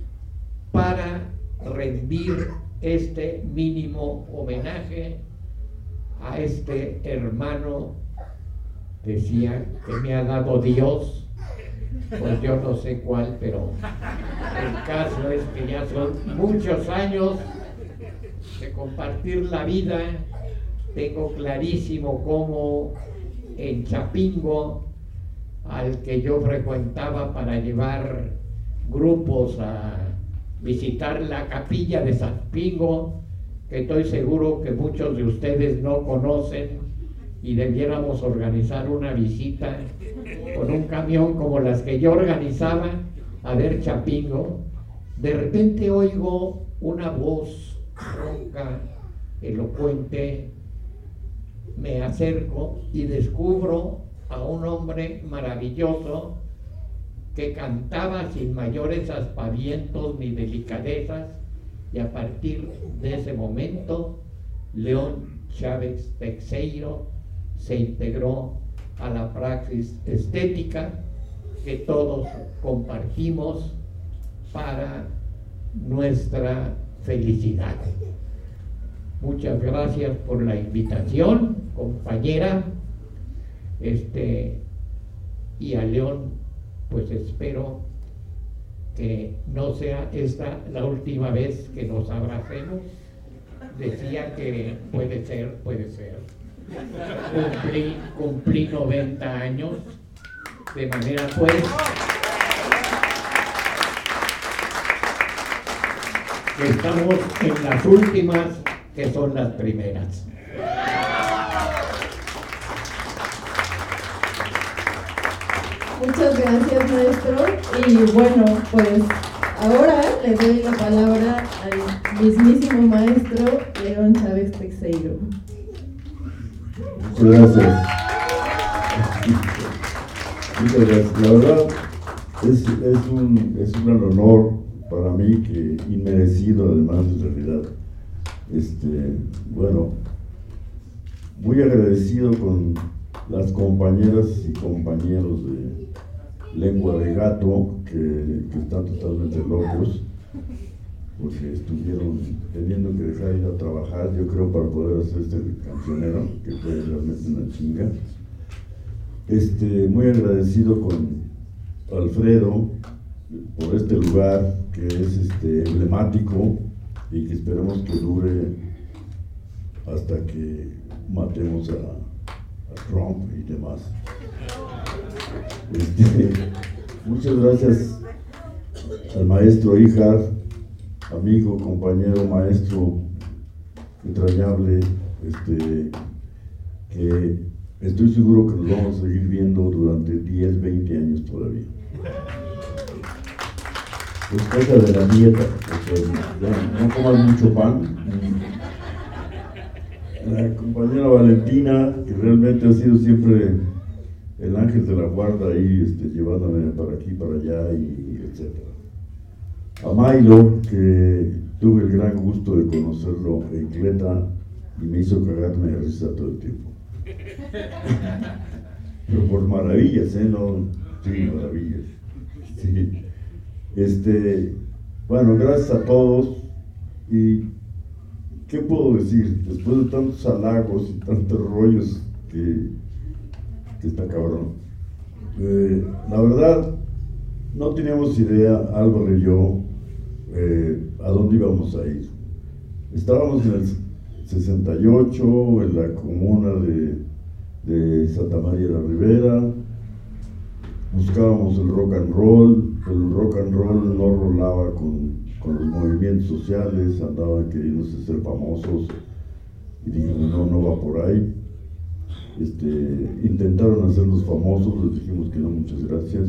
para rendir este mínimo homenaje a este hermano, decía, que me ha dado Dios, pues yo no sé cuál, pero el caso es que ya son muchos años de compartir la vida. Tengo clarísimo cómo en Chapingo, al que yo frecuentaba para llevar grupos a visitar la capilla de Chapingo, que estoy seguro que muchos de ustedes no conocen, y debiéramos organizar una visita con un camión como las que yo organizaba a ver Chapingo. De repente oigo una voz ronca, elocuente, me acerco y descubro a un hombre maravilloso que cantaba sin mayores aspavientos ni delicadezas, y a partir de ese momento León Chávez Teixeiro se integró a la praxis estética que todos compartimos para nuestra felicidad. Muchas gracias por la invitación, compañera. Este, y a León, pues espero que no sea esta la última vez que nos abracemos. Decía que puede ser, puede ser. Cumplí, cumplí noventa años, de manera pues que estamos en las últimas, que son las primeras. Muchas gracias, maestro. Y bueno, pues ahora le doy la palabra al mismísimo maestro León Chávez Teixeiro. Muchas gracias. Muchas gracias. La verdad es, es, un, es un gran honor para mí, que inmerecido además en realidad. Este, bueno, muy agradecido con las compañeras y compañeros de Lengua de Gato, que, que están totalmente locos, porque estuvieron teniendo que dejar de ir a trabajar, yo creo, para poder hacer este cancionero, que fue realmente una chinga. Este, muy agradecido con Alfredo por este lugar que es este, emblemático, y que esperemos que dure hasta que matemos a, a Trump y demás. Este, muchas gracias al maestro Ijar, amigo, compañero, maestro entrañable, este, que estoy seguro que nos vamos a seguir viendo durante diez, veinte años todavía. Es cosa de la dieta, porque ya no coman mucho pan. La compañera Valentina, que realmente ha sido siempre el ángel de la guarda ahí, este, llevándome para aquí, para allá, y etcétera. a Milo, que tuve el gran gusto de conocerlo en Cleta y me hizo cagarme de risa todo el tiempo. Pero por maravillas, ¿eh? No, sí, maravillas. Sí. Este, bueno, gracias a todos. ¿Y qué puedo decir? Después de tantos halagos y tantos rollos que, que está cabrón. Eh, la verdad, no teníamos idea, Álvaro y yo, eh, a dónde íbamos a ir. Estábamos en el sesenta y ocho, en la comuna de, de Santa María de la Ribera, buscábamos el rock and roll, pero el rock and roll no rolaba con, con los movimientos sociales, andaban queriéndose ser famosos, y dijimos, no, no va por ahí. Este, intentaron hacernos famosos, les dijimos que no, muchas gracias.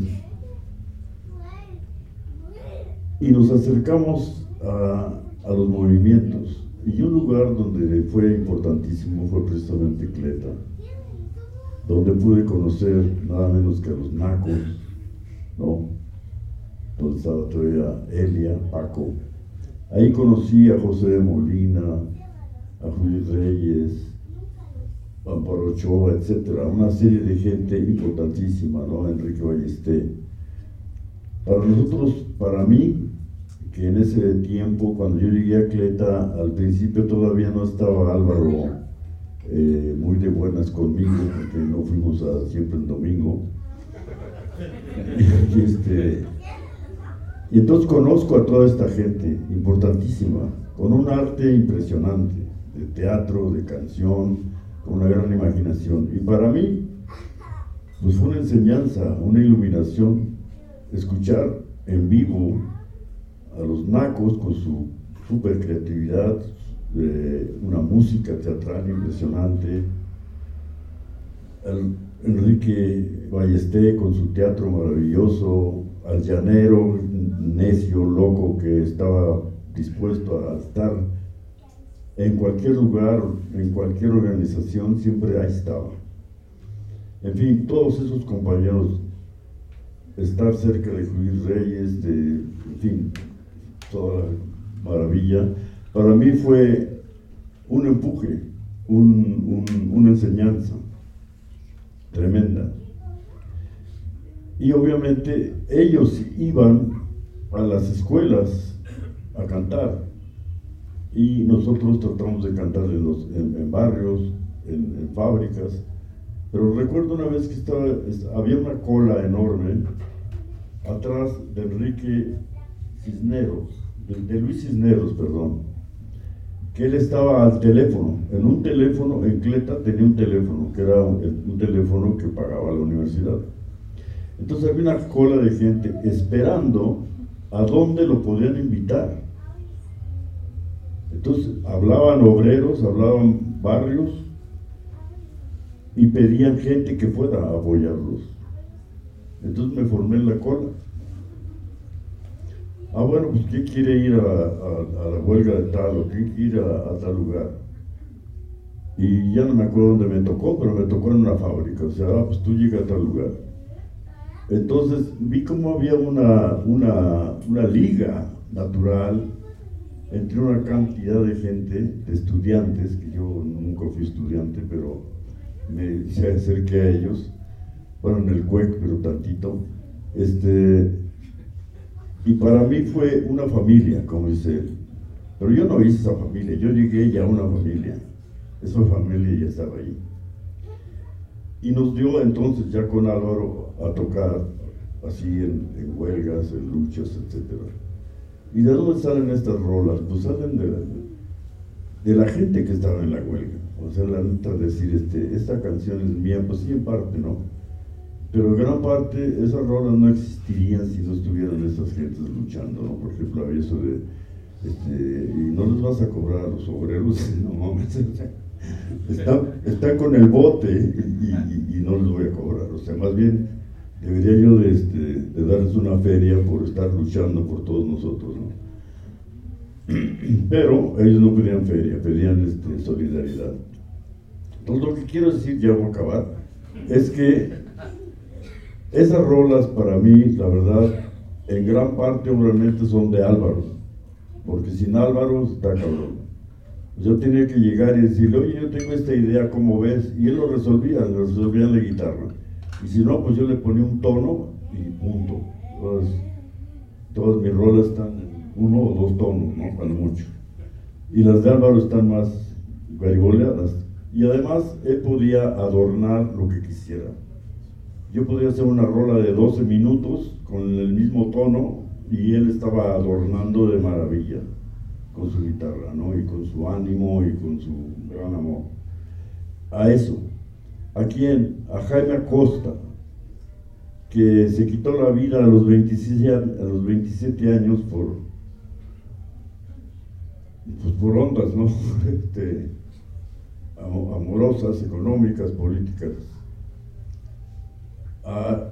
Y nos acercamos a, a los movimientos. Y un lugar donde fue importantísimo fue precisamente Cleta, donde pude conocer nada menos que a los Nacos, ¿no? Donde estaba todavía Elia, Paco. Ahí conocí a José de Molina, a Judith Reyes, a Amparo Ochoa, etcétera, una serie de gente importantísima, ¿no? Enrique Ballesté. Para nosotros, para mí, que en ese tiempo, cuando yo llegué a Cleta, al principio todavía no estaba Álvaro eh, muy de buenas conmigo, porque no fuimos a siempre el domingo. Y, este, y entonces conozco a toda esta gente importantísima, con un arte impresionante, de teatro, de canción, con una gran imaginación. Y para mí, pues fue una enseñanza, una iluminación, escuchar en vivo a los Nacos con su super creatividad, eh, una música teatral impresionante, al Enrique Ballesté con su teatro maravilloso, al llanero necio, loco, que estaba dispuesto a estar en cualquier lugar, en cualquier organización, siempre ahí estaba. En fin, todos esos compañeros, estar cerca de Judith Reyes, de, en fin, toda la maravilla, para mí fue un empuje, un, un, una enseñanza tremenda. Y obviamente ellos iban a las escuelas a cantar y nosotros tratamos de cantar en, los, en, en barrios, en, en fábricas. Pero recuerdo una vez que estaba, había una cola enorme atrás de Enrique Cisneros, de, de Luis Cisneros, perdón, que él estaba al teléfono, en un teléfono, en Cleta tenía un teléfono, que era un, un teléfono que pagaba la universidad. Entonces había una cola de gente esperando a dónde lo podían invitar. Entonces hablaban obreros, hablaban barrios, y pedían gente que fuera a apoyarlos. Entonces me formé en la cola. Ah, bueno, pues ¿quién quiere ir a, a, a la huelga de tal o quién quiere ir a, a tal lugar? Y ya no me acuerdo dónde me tocó, pero me tocó en una fábrica. O sea, ah, pues tú llegas a tal lugar. Entonces vi cómo había una, una, una liga natural entre una cantidad de gente, de estudiantes, que yo nunca fui estudiante, pero me se acerqué a ellos, bueno, en el C U E C, pero tantito, este, y para mí fue una familia, como dice él, pero yo no hice esa familia, yo llegué ya a una familia, esa familia ya estaba ahí, y nos dio entonces ya con Álvaro a tocar así en, en huelgas, en luchas, etcétera. ¿Y de dónde salen estas rolas? Pues salen de la, de la gente que estaba en la huelga. O sea, la neta, decir, este, esta canción es mía, pues sí, en parte, ¿no? Pero en gran parte, esas rolas no existirían si no estuvieran esas gentes luchando, ¿no? Por ejemplo, había eso de, este, y no les vas a cobrar a los obreros, no mames, están, están con el bote y, y, y no les voy a cobrar. O sea, más bien, debería yo de, este, de darles una feria por estar luchando por todos nosotros, ¿no? Pero ellos no pedían feria, pedían este, solidaridad. Entonces lo que quiero decir, ya voy a acabar, es que esas rolas para mí, la verdad, en gran parte realmente son de Álvaro, porque sin Álvaro está cabrón. Yo tenía que llegar y decirle, oye, yo tengo esta idea, ¿cómo ves? Y él lo resolvía, lo resolvía en la guitarra. Y si no, pues yo le ponía un tono y punto. Todas, todas mis rolas están en uno o dos tonos, ¿no? Cuando mucho. Y las de Álvaro están más garigoleadas. Y además, él podía adornar lo que quisiera. Yo podía hacer una rola de doce minutos con el mismo tono y él estaba adornando de maravilla con su guitarra, ¿no? Y con su ánimo y con su gran amor. A eso. ¿A quién? A Jaime Acosta, que se quitó la vida a los veintisiete, a los veintisiete años por, pues por ondas, ¿no? Este, amorosas, económicas, políticas. A,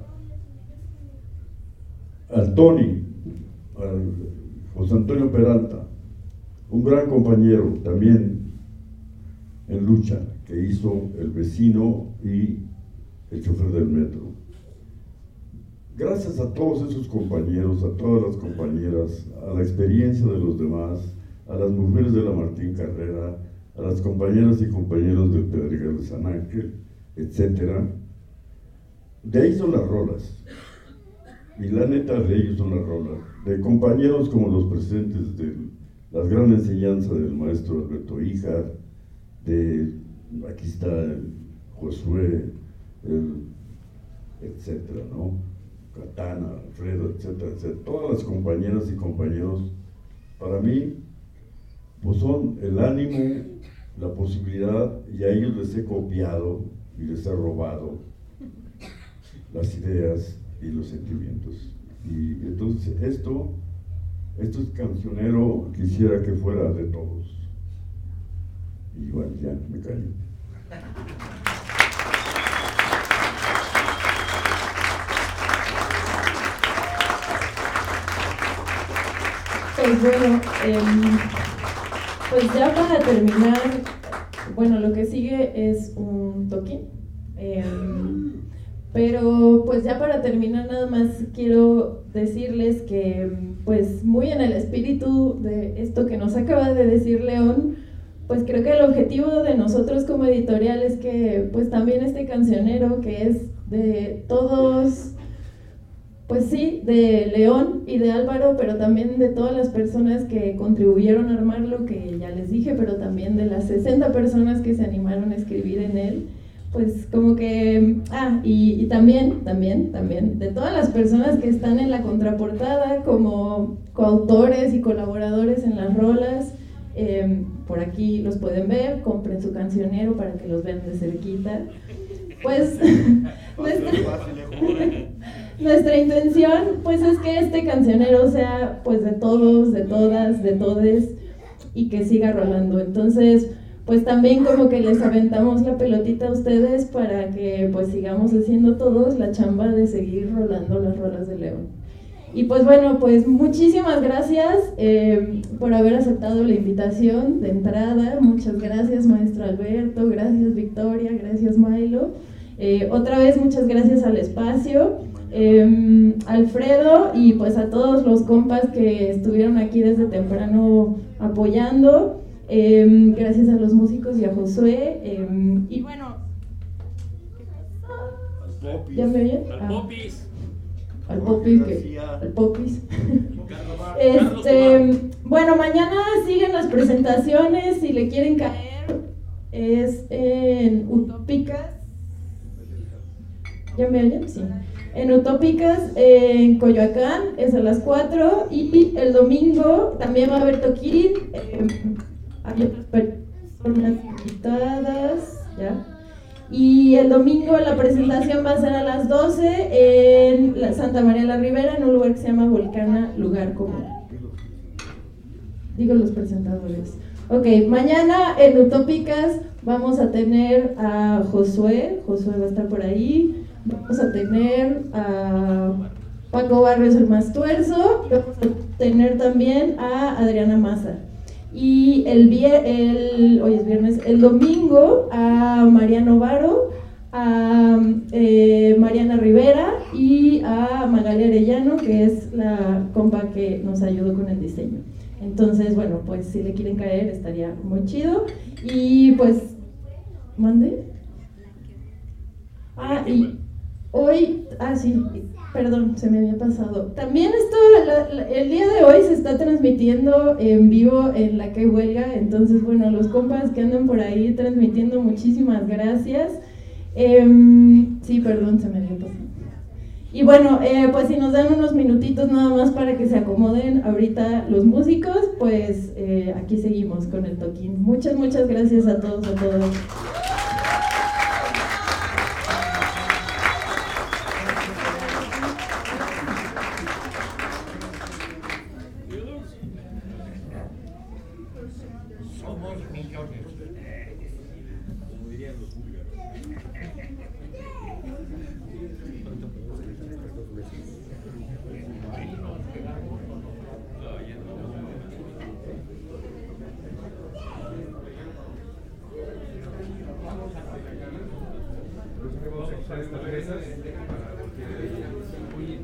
al Tony, al José Antonio Peralta, un gran compañero también en lucha, que hizo El Vecino y El Chofer del Metro. Gracias a todos esos compañeros, a todas las compañeras, a la experiencia de los demás, a las mujeres de la Martín Carrera, a las compañeras y compañeros del Pedregal de San Ángel, etcétera. De ahí son las rolas. Y la neta, de ellos son las rolas. De compañeros como los presentes de las grandes enseñanzas del maestro Alberto Híjar, de, aquí está el Josué, el, etcétera, ¿no? Katana, Alfredo, etcétera, etcétera. Todas las compañeras y compañeros, para mí, pues son el ánimo, la posibilidad, y a ellos les he copiado y les he robado las ideas y los sentimientos. Y entonces esto, esto es cancionero, quisiera que fuera de todos. Y bueno, ya me callo. Pues bueno, eh, pues ya para terminar, bueno, lo que sigue es un toquín. Eh, Pero pues ya para terminar nada más quiero decirles que pues muy en el espíritu de esto que nos acaba de decir León, pues creo que el objetivo de nosotros como editorial es que pues también este cancionero que es de todos, pues sí, de León y de Álvaro, pero también de todas las personas que contribuyeron a armarlo, que ya les dije, pero también de las sesenta personas que se animaron a escribir en él. Pues como que, ah, y, y también, también, también, de todas las personas que están en la contraportada como coautores y colaboradores en las rolas, eh, por aquí los pueden ver, compren su cancionero para que los vean de cerquita. Pues nuestra, nuestra intención pues es que este cancionero sea pues de todos, de todas, de todes y que siga rolando. Entonces, pues también como que les aventamos la pelotita a ustedes para que pues sigamos haciendo todos la chamba de seguir rolando las rolas de León. Y pues bueno, pues muchísimas gracias eh, por haber aceptado la invitación de entrada. Muchas gracias, maestro Alberto, gracias Victoria, gracias Milo. Eh, otra vez muchas gracias al espacio, eh, Alfredo y pues a todos los compas que estuvieron aquí desde temprano apoyando. Eh, gracias a los músicos y a Josué. Eh, y bueno, ¿ya me oyen? Al Ah, Popis. al Popis, que, al Popis. Este, bueno, mañana siguen las presentaciones. Si le quieren caer, es en Utópicas. ¿Ya me oyen? Sí. En Utópicas, en Coyoacán, es a las cuatro. Y el domingo también va a haber toquín. Eh, Hay otras personas invitadas, ¿ya? Y el domingo la presentación va a ser a las doce en la Santa María la Ribera, en un lugar que se llama Volcana, lugar común. Digo los presentadores. Ok, mañana en Utópicas vamos a tener a Josué, Josué va a estar por ahí. Vamos a tener a Paco Barrios el Mastuerzo, vamos a tener también a Adriana Maza. Y el, vier, el, hoy es viernes, el domingo a Mariano Varo, a eh, Mariana Rivera y a a Magali Arellano, que es la compa que nos ayudó con el diseño. Entonces, bueno, pues si le quieren caer estaría muy chido. Y pues, ¿mande? Ah, y hoy, ah sí, perdón, se me había pasado. También esto, la, la, el día de hoy se está transmitiendo en vivo en La Que Huelga. Entonces, bueno, los compas que andan por ahí transmitiendo, muchísimas gracias. Eh, sí, perdón, se me había pasado. Y bueno, eh, pues si nos dan unos minutitos nada más para que se acomoden ahorita los músicos, pues eh, aquí seguimos con el toquín. Muchas, muchas gracias a todos, a todos. Somos millones. Como dirían los búlgaros.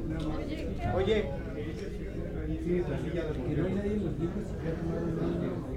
Oye, sí, la silla de porque no hay nadie en los libros que ha tomado